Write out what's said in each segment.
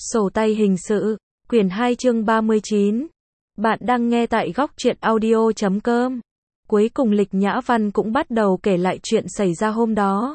Sổ tay hình sự, quyển 2 chương 39. Bạn đang nghe tại góc truyện audio.com. Cuối cùng Lịch Nhã Văn cũng bắt đầu kể lại chuyện xảy ra hôm đó.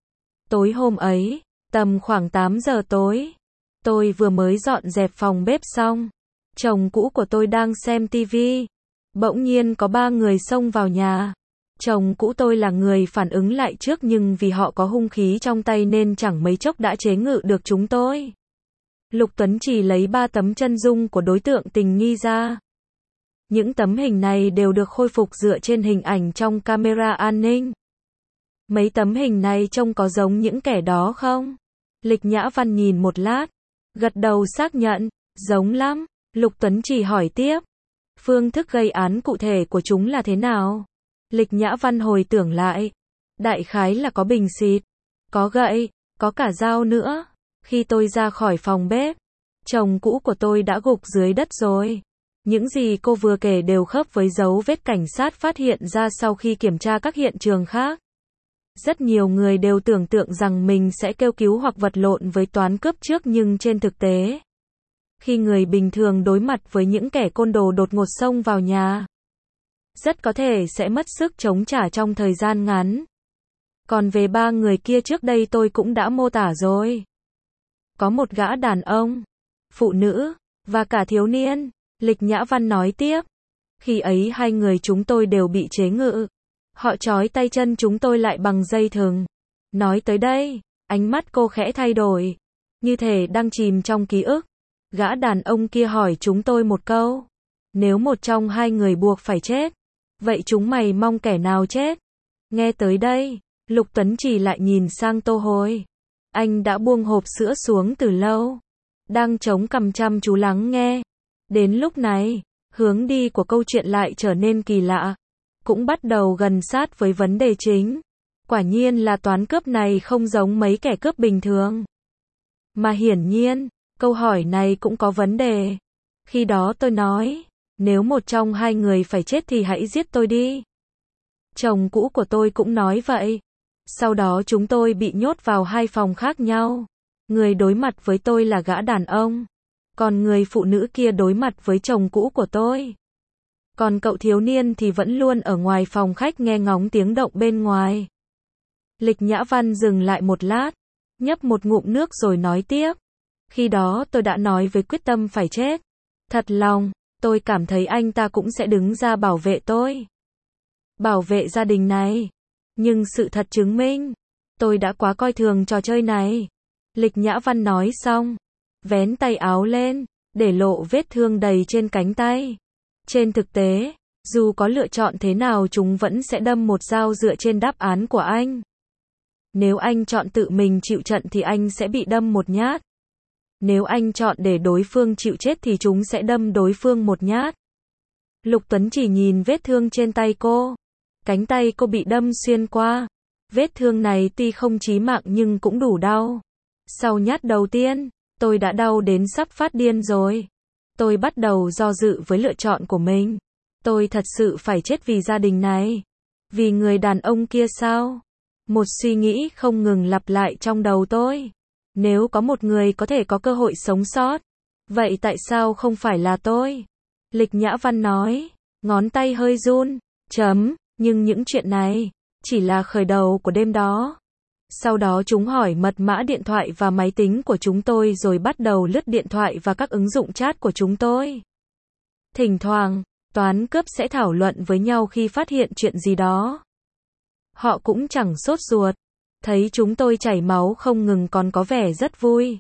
Tối hôm ấy, tầm khoảng 8 giờ tối, tôi vừa mới dọn dẹp phòng bếp xong. Chồng cũ của tôi đang xem tivi. Bỗng nhiên có 3 người xông vào nhà. Chồng cũ tôi là người phản ứng lại trước nhưng vì họ có hung khí trong tay nên chẳng mấy chốc đã chế ngự được chúng tôi. Lục Tuấn chỉ lấy 3 tấm chân dung của đối tượng tình nghi ra. Những tấm hình này đều được khôi phục dựa trên hình ảnh trong camera an ninh. Mấy tấm hình này trông có giống những kẻ đó không? Lịch Nhã Văn nhìn một lát, gật đầu xác nhận, giống lắm. Lục Tuấn chỉ hỏi tiếp, phương thức gây án cụ thể của chúng là thế nào? Lịch Nhã Văn hồi tưởng lại, đại khái là có bình xịt, có gậy, có cả dao nữa. Khi tôi ra khỏi phòng bếp, chồng cũ của tôi đã gục dưới đất rồi. Những gì cô vừa kể đều khớp với dấu vết cảnh sát phát hiện ra sau khi kiểm tra các hiện trường khác. Rất nhiều người đều tưởng tượng rằng mình sẽ kêu cứu hoặc vật lộn với toán cướp trước nhưng trên thực tế, khi người bình thường đối mặt với những kẻ côn đồ đột ngột xông vào nhà, rất có thể sẽ mất sức chống trả trong thời gian ngắn. Còn về 3 người kia trước đây tôi cũng đã mô tả rồi. Có một gã đàn ông, phụ nữ, và cả thiếu niên. Lịch Nhã Văn nói tiếp. Khi ấy 2 người chúng tôi đều bị chế ngự. Họ trói tay chân chúng tôi lại bằng dây thừng. Nói tới đây, ánh mắt cô khẽ thay đổi, như thể đang chìm trong ký ức. Gã đàn ông kia hỏi chúng tôi một câu. Nếu một trong 2 người buộc phải chết, vậy chúng mày mong kẻ nào chết? Nghe tới đây, Lục Tuấn chỉ lại nhìn sang Tô Hồi. Anh đã buông hộp sữa xuống từ lâu, đang chống cằm chăm chú lắng nghe. Đến lúc này, hướng đi của câu chuyện lại trở nên kỳ lạ, cũng bắt đầu gần sát với vấn đề chính. Quả nhiên là toán cướp này không giống mấy kẻ cướp bình thường. Mà hiển nhiên, câu hỏi này cũng có vấn đề. Khi đó tôi nói, nếu một trong 2 người phải chết thì hãy giết tôi đi. Chồng cũ của tôi cũng nói vậy. Sau đó chúng tôi bị nhốt vào 2 phòng khác nhau. Người đối mặt với tôi là gã đàn ông, còn người phụ nữ kia đối mặt với chồng cũ của tôi. Còn cậu thiếu niên thì vẫn luôn ở ngoài phòng khách nghe ngóng tiếng động bên ngoài. Lịch Nhã Văn dừng lại một lát, nhấp một ngụm nước rồi nói tiếp. Khi đó tôi đã nói với quyết tâm phải chết. Thật lòng, tôi cảm thấy anh ta cũng sẽ đứng ra bảo vệ tôi, bảo vệ gia đình này. Nhưng sự thật chứng minh, tôi đã quá coi thường trò chơi này. Lịch Nhã Văn nói xong, vén tay áo lên, để lộ vết thương đầy trên cánh tay. Trên thực tế, dù có lựa chọn thế nào chúng vẫn sẽ đâm một dao dựa trên đáp án của anh. Nếu anh chọn tự mình chịu trận thì anh sẽ bị đâm một nhát. Nếu anh chọn để đối phương chịu chết thì chúng sẽ đâm đối phương một nhát. Lục Tuấn chỉ nhìn vết thương trên tay cô. Cánh tay cô bị đâm xuyên qua. Vết thương này tuy không chí mạng nhưng cũng đủ đau. Sau nhát đầu tiên, tôi đã đau đến sắp phát điên rồi. Tôi bắt đầu do dự với lựa chọn của mình. Tôi thật sự phải chết vì gia đình này. Vì người đàn ông kia sao? Một suy nghĩ không ngừng lặp lại trong đầu tôi. Nếu có một người có thể có cơ hội sống sót, vậy tại sao không phải là tôi? Lịch Nhã Văn nói, ngón tay hơi run, nhưng những chuyện này chỉ là khởi đầu của đêm đó. Sau đó chúng hỏi mật mã điện thoại và máy tính của chúng tôi rồi bắt đầu lướt điện thoại và các ứng dụng chat của chúng tôi. Thỉnh thoảng, toán cướp sẽ thảo luận với nhau khi phát hiện chuyện gì đó. Họ cũng chẳng sốt ruột. Thấy chúng tôi chảy máu không ngừng còn có vẻ rất vui.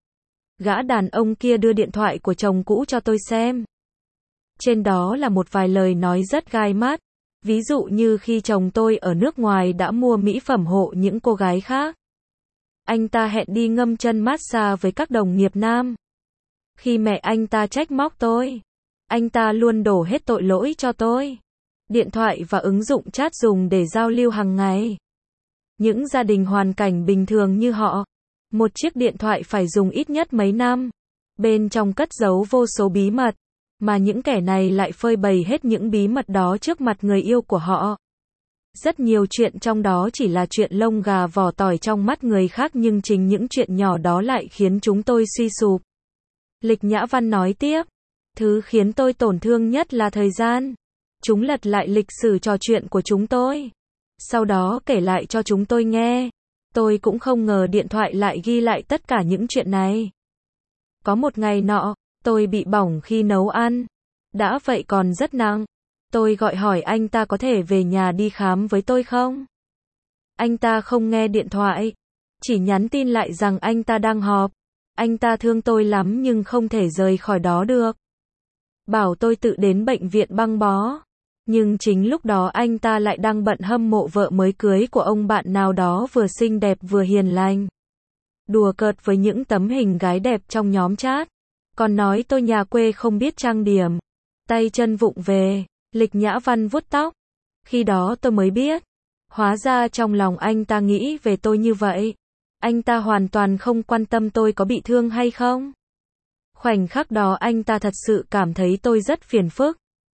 Gã đàn ông kia đưa điện thoại của chồng cũ cho tôi xem. Trên đó là một vài lời nói rất gai mắt. Ví dụ như khi chồng tôi ở nước ngoài đã mua mỹ phẩm hộ những cô gái khác. Anh ta hẹn đi ngâm chân massage với các đồng nghiệp nam. Khi mẹ anh ta trách móc tôi, anh ta luôn đổ hết tội lỗi cho tôi. Điện thoại và ứng dụng chat dùng để giao lưu hàng ngày. Những gia đình hoàn cảnh bình thường như họ, một chiếc điện thoại phải dùng ít nhất mấy năm. Bên trong cất giấu vô số bí mật, mà những kẻ này lại phơi bày hết những bí mật đó trước mặt người yêu của họ. Rất nhiều chuyện trong đó chỉ là chuyện lông gà vỏ tỏi trong mắt người khác nhưng chính những chuyện nhỏ đó lại khiến chúng tôi suy sụp. Lịch Nhã Văn nói tiếp. Thứ khiến tôi tổn thương nhất là thời gian. Chúng lật lại lịch sử trò chuyện của chúng tôi. Sau đó kể lại cho chúng tôi nghe. Tôi cũng không ngờ điện thoại lại ghi lại tất cả những chuyện này. Có một ngày nọ, tôi bị bỏng khi nấu ăn. Đã vậy còn rất nặng. Tôi gọi hỏi anh ta có thể về nhà đi khám với tôi không? Anh ta không nghe điện thoại. Chỉ nhắn tin lại rằng anh ta đang họp. Anh ta thương tôi lắm nhưng không thể rời khỏi đó được. Bảo tôi tự đến bệnh viện băng bó. Nhưng chính lúc đó anh ta lại đang bận hâm mộ vợ mới cưới của ông bạn nào đó vừa xinh đẹp vừa hiền lành. Đùa cợt với những tấm hình gái đẹp trong nhóm chat. Còn nói tôi nhà quê không biết trang điểm. Tay chân vụng về. Lịch Nhã Văn vuốt tóc. Khi đó tôi mới biết. Hóa ra trong lòng anh ta nghĩ về tôi như vậy. Anh ta hoàn toàn không quan tâm tôi có bị thương hay không. Khoảnh khắc đó anh ta thật sự cảm thấy tôi rất phiền phức.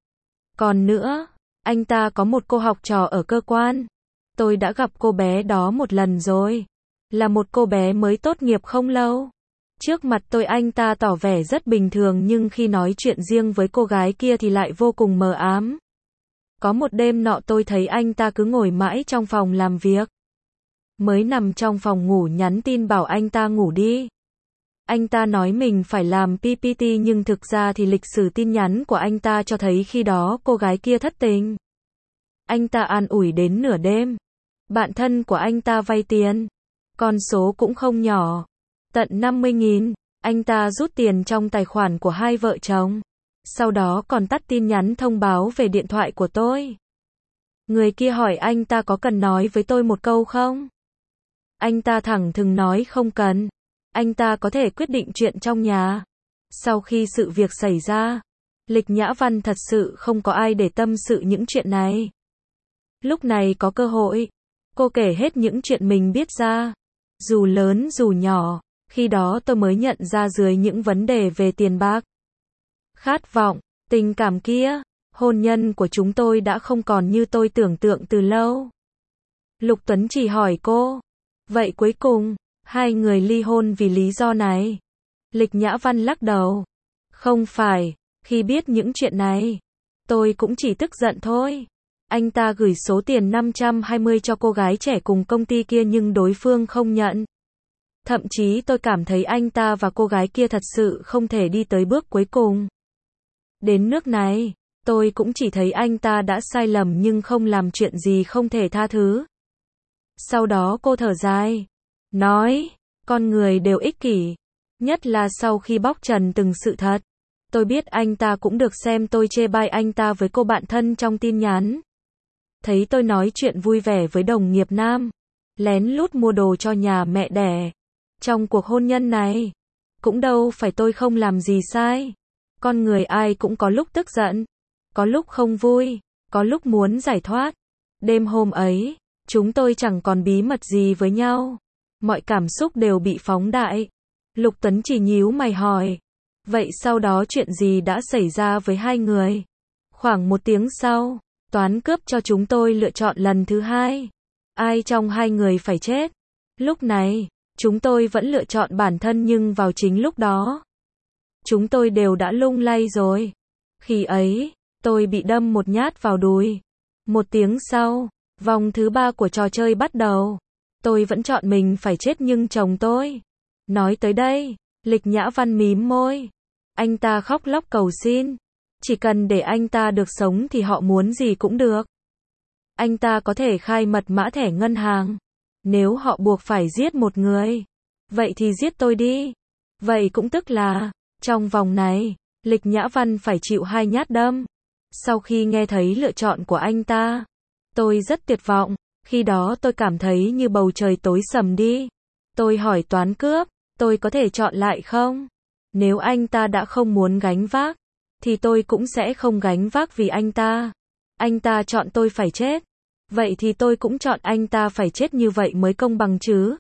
Còn nữa, anh ta có một cô học trò ở cơ quan. Tôi đã gặp cô bé đó một lần rồi. Là một cô bé mới tốt nghiệp không lâu. Trước mặt tôi anh ta tỏ vẻ rất bình thường nhưng khi nói chuyện riêng với cô gái kia thì lại vô cùng mờ ám. Có một đêm nọ tôi thấy anh ta cứ ngồi mãi trong phòng làm việc. Mới nằm trong phòng ngủ nhắn tin bảo anh ta ngủ đi. Anh ta nói mình phải làm PPT nhưng thực ra thì lịch sử tin nhắn của anh ta cho thấy khi đó cô gái kia thất tình. Anh ta an ủi đến nửa đêm. Bạn thân của anh ta vay tiền. Con số cũng không nhỏ. Tận 50.000. Anh ta rút tiền trong tài khoản của hai vợ chồng. Sau đó còn tắt tin nhắn thông báo về điện thoại của tôi. Người kia hỏi anh ta có cần nói với tôi một câu không? Anh ta thẳng thừng nói không cần. Anh ta có thể quyết định chuyện trong nhà. Sau khi sự việc xảy ra, Lịch Nhã Văn thật sự không có ai để tâm sự những chuyện này. Lúc này có cơ hội, cô kể hết những chuyện mình biết ra. Dù lớn dù nhỏ, khi đó tôi mới nhận ra dưới những vấn đề về tiền bạc, khát vọng, tình cảm kia, hôn nhân của chúng tôi đã không còn như tôi tưởng tượng từ lâu. Lục Tuấn chỉ hỏi cô, vậy cuối cùng, hai người ly hôn vì lý do này? Lịch Nhã Văn lắc đầu. Không phải, khi biết những chuyện này, tôi cũng chỉ tức giận thôi. Anh ta gửi số tiền 520 cho cô gái trẻ cùng công ty kia nhưng đối phương không nhận. Thậm chí tôi cảm thấy anh ta và cô gái kia thật sự không thể đi tới bước cuối cùng. Đến nước này, tôi cũng chỉ thấy anh ta đã sai lầm nhưng không làm chuyện gì không thể tha thứ. Sau đó cô thở dài, nói, con người đều ích kỷ, nhất là sau khi bóc trần từng sự thật. Tôi biết anh ta cũng được xem tôi chê bai anh ta với cô bạn thân trong tin nhắn. Thấy tôi nói chuyện vui vẻ với đồng nghiệp nam, lén lút mua đồ cho nhà mẹ đẻ. Trong cuộc hôn nhân này, cũng đâu phải tôi không làm gì sai. Con người ai cũng có lúc tức giận, có lúc không vui, có lúc muốn giải thoát. Đêm hôm ấy, chúng tôi chẳng còn bí mật gì với nhau. Mọi cảm xúc đều bị phóng đại. Lục Tuấn chỉ nhíu mày hỏi. Vậy sau đó chuyện gì đã xảy ra với hai người? Khoảng 1 tiếng sau, toán cướp cho chúng tôi lựa chọn lần thứ hai. Ai trong hai người phải chết? Lúc này, chúng tôi vẫn lựa chọn bản thân nhưng vào chính lúc đó, chúng tôi đều đã lung lay rồi. Khi ấy, tôi bị đâm một nhát vào đùi. 1 tiếng sau, vòng thứ 3 của trò chơi bắt đầu. Tôi vẫn chọn mình phải chết nhưng chồng tôi. Nói tới đây, Lịch Nhã Văn mím môi. Anh ta khóc lóc cầu xin. Chỉ cần để anh ta được sống thì họ muốn gì cũng được. Anh ta có thể khai mật mã thẻ ngân hàng. Nếu họ buộc phải giết một người, vậy thì giết tôi đi. Vậy cũng tức là, trong vòng này, Lịch Nhã Văn phải chịu 2 nhát đâm. Sau khi nghe thấy lựa chọn của anh ta, tôi rất tuyệt vọng. Khi đó tôi cảm thấy như bầu trời tối sầm đi. Tôi hỏi toán cướp, tôi có thể chọn lại không? Nếu anh ta đã không muốn gánh vác, thì tôi cũng sẽ không gánh vác vì anh ta. Anh ta chọn tôi phải chết. Vậy thì tôi cũng chọn anh ta phải chết, như vậy mới công bằng chứ.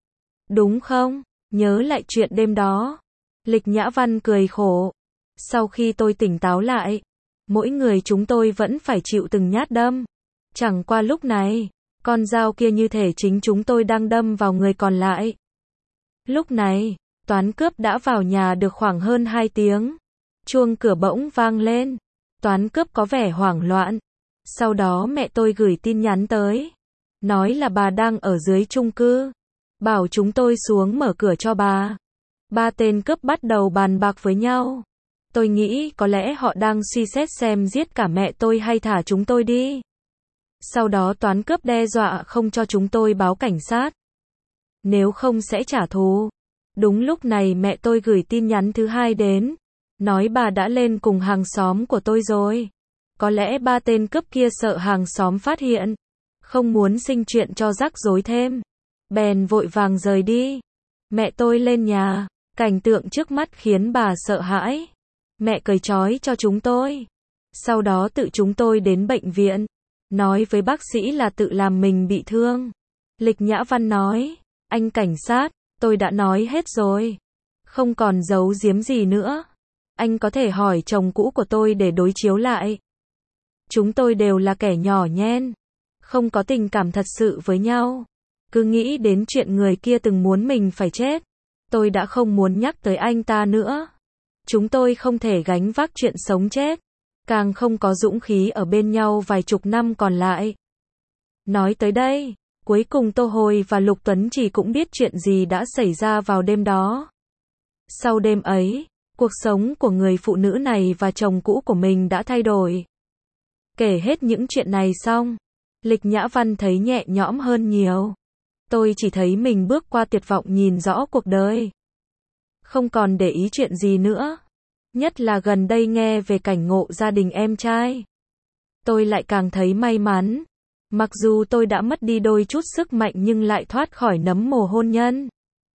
Đúng không? Nhớ lại chuyện đêm đó. Lịch Nhã Văn cười khổ. Sau khi tôi tỉnh táo lại, mỗi người chúng tôi vẫn phải chịu từng nhát đâm. Chẳng qua lúc này, con dao kia như thể chính chúng tôi đang đâm vào người còn lại. Lúc này, Toán cướp đã vào nhà được khoảng hơn 2 tiếng. Chuông cửa bỗng vang lên. Toán cướp có vẻ hoảng loạn. Sau đó mẹ tôi gửi tin nhắn tới. Nói là bà đang ở dưới chung cư. Bảo chúng tôi xuống mở cửa cho bà. Ba tên cướp bắt đầu bàn bạc với nhau. Tôi nghĩ có lẽ họ đang suy xét xem giết cả mẹ tôi hay thả chúng tôi đi. Sau đó toán cướp đe dọa không cho chúng tôi báo cảnh sát. Nếu không sẽ trả thù. Đúng lúc này mẹ tôi gửi tin nhắn thứ hai đến. Nói bà đã lên cùng hàng xóm của tôi rồi. Có lẽ ba tên cướp kia sợ hàng xóm phát hiện. Không muốn sinh chuyện cho rắc rối thêm. Bèn vội vàng rời đi. Mẹ tôi lên nhà. Cảnh tượng trước mắt khiến bà sợ hãi. Mẹ cởi trói cho chúng tôi. Sau đó tự chúng tôi đến bệnh viện. Nói với bác sĩ là tự làm mình bị thương. Lịch Nhã Văn nói. Anh cảnh sát, tôi đã nói hết rồi. Không còn giấu giếm gì nữa. Anh có thể hỏi chồng cũ của tôi để đối chiếu lại. Chúng tôi đều là kẻ nhỏ nhen. Không có tình cảm thật sự với nhau. Cứ nghĩ đến chuyện người kia từng muốn mình phải chết. Tôi đã không muốn nhắc tới anh ta nữa. Chúng tôi không thể gánh vác chuyện sống chết. Càng không có dũng khí ở bên nhau vài chục năm còn lại. Nói tới đây, cuối cùng Tô Hồi và Lục Tuấn Chỉ cũng biết chuyện gì đã xảy ra vào đêm đó. Sau đêm ấy, cuộc sống của người phụ nữ này và chồng cũ của mình đã thay đổi. Kể hết những chuyện này xong, Lịch Nhã Văn thấy nhẹ nhõm hơn nhiều. Tôi chỉ thấy mình bước qua tuyệt vọng nhìn rõ cuộc đời. Không còn để ý chuyện gì nữa. Nhất là gần đây nghe về cảnh ngộ gia đình em trai. Tôi lại càng thấy may mắn. Mặc dù tôi đã mất đi đôi chút sức mạnh nhưng lại thoát khỏi nấm mồ hôn nhân.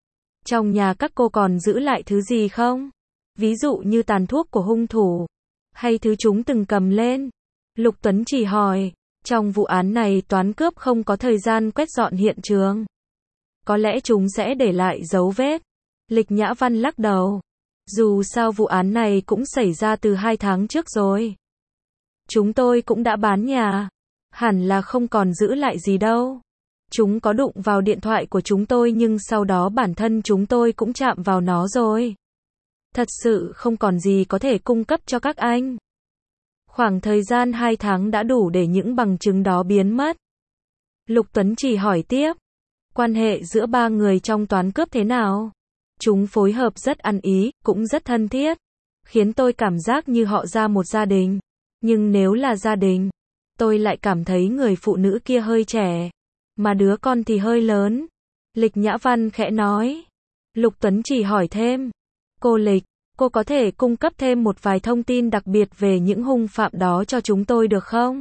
Trong nhà các cô còn giữ lại thứ gì không? Ví dụ như tàn thuốc của hung thủ. Hay thứ chúng từng cầm lên? Lục Tuấn Chỉ hỏi. Trong vụ án này toán cướp không có thời gian quét dọn hiện trường. Có lẽ chúng sẽ để lại dấu vết. Lịch Nhã Văn lắc đầu. Dù sao vụ án này cũng xảy ra từ 2 tháng trước rồi. Chúng tôi cũng đã bán nhà. Hẳn là không còn giữ lại gì đâu. Chúng có đụng vào điện thoại của chúng tôi nhưng sau đó bản thân chúng tôi cũng chạm vào nó rồi. Thật sự không còn gì có thể cung cấp cho các anh. Khoảng thời gian 2 tháng đã đủ để những bằng chứng đó biến mất. Lục Tuấn Chỉ hỏi tiếp. Quan hệ giữa ba người trong toán cướp thế nào? Chúng phối hợp rất ăn ý, cũng rất thân thiết. Khiến tôi cảm giác như họ ra một gia đình. Nhưng nếu là gia đình, tôi lại cảm thấy người phụ nữ kia hơi trẻ. Mà đứa con thì hơi lớn. Lịch Nhã Văn khẽ nói. Lục Tuấn Chỉ hỏi thêm. Cô Lịch, cô có thể cung cấp thêm một vài thông tin đặc biệt về những hung phạm đó cho chúng tôi được không?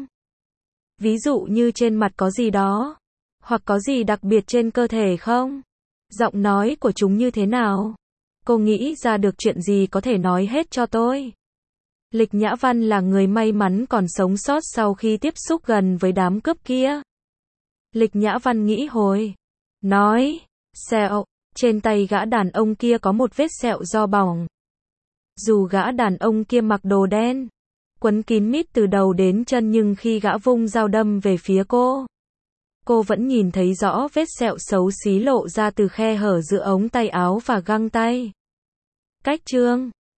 Ví dụ như trên mặt có gì đó. Hoặc có gì đặc biệt trên cơ thể không? Giọng nói của chúng như thế nào? Cô nghĩ ra được chuyện gì có thể nói hết cho tôi? Lịch Nhã Văn là người may mắn còn sống sót sau khi tiếp xúc gần với đám cướp kia. Lịch Nhã Văn nghĩ hồi. Nói. Sẹo. Trên tay gã đàn ông kia có một vết sẹo do bỏng. Dù gã đàn ông kia mặc đồ đen, quấn kín mít từ đầu đến chân nhưng khi gã vung dao đâm về phía cô vẫn nhìn thấy rõ vết sẹo xấu xí lộ ra từ khe hở giữa ống tay áo và găng tay. Cách chương